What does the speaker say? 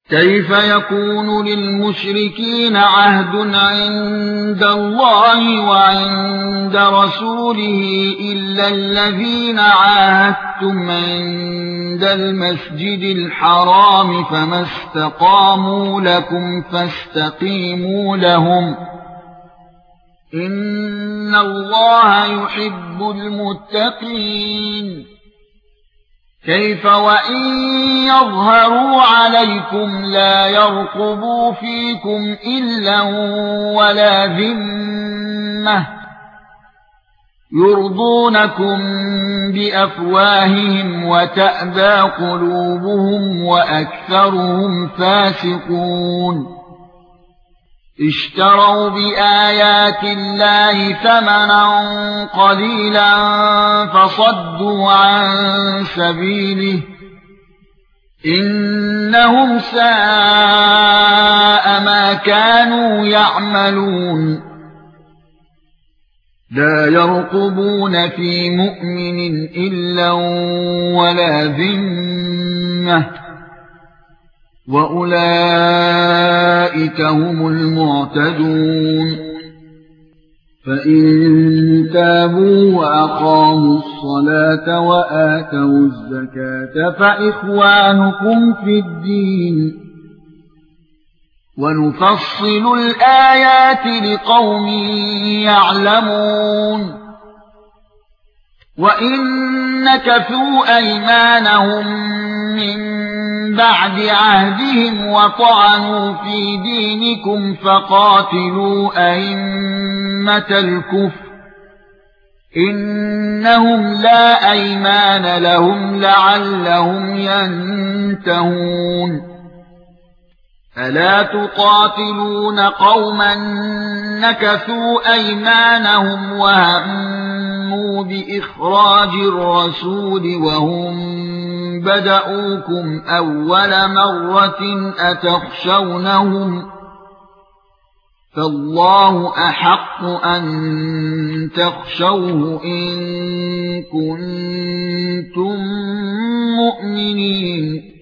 كيف يكون للمشركين عهد عند الله وعند رسوله إلا الذين عاهدتم عند المسجد الحرام فما استقاموا لكم فاستقيموا لهم إن الله يحب المتقين كيف وإن يظهروا عليكم لا يرقبوا فيكم إلا ولا ذمة يرضونكم بأفواههم وتأبى قلوبهم وأكثرهم فاسقون اشتروا بآيات الله ثمنا قليلا فصدوا عن سبيله إنهم ساء ما كانوا يعملون لا يرقبون في مؤمن إلا ولا ذمة وأولئك هم المعتدون فإن تابوا وأقاموا الصلاة وآتوا الزكاة فإخوانكم في الدين ونفصل الآيات لقوم يعلمون وإن نكثوا أيمانهم من بعد عهدهم وطعنوا في دينكم فقاتلوا أئمة الكفر إنهم لا أيمان لهم لعلهم ينتهون ألا تقاتلون قوما نكثوا أيمانهم وهموا بإخراج الرسول وهم بدأوكم أول مرة أتخشونهم فالله أحق أن تخشوه إن كنتم مؤمنين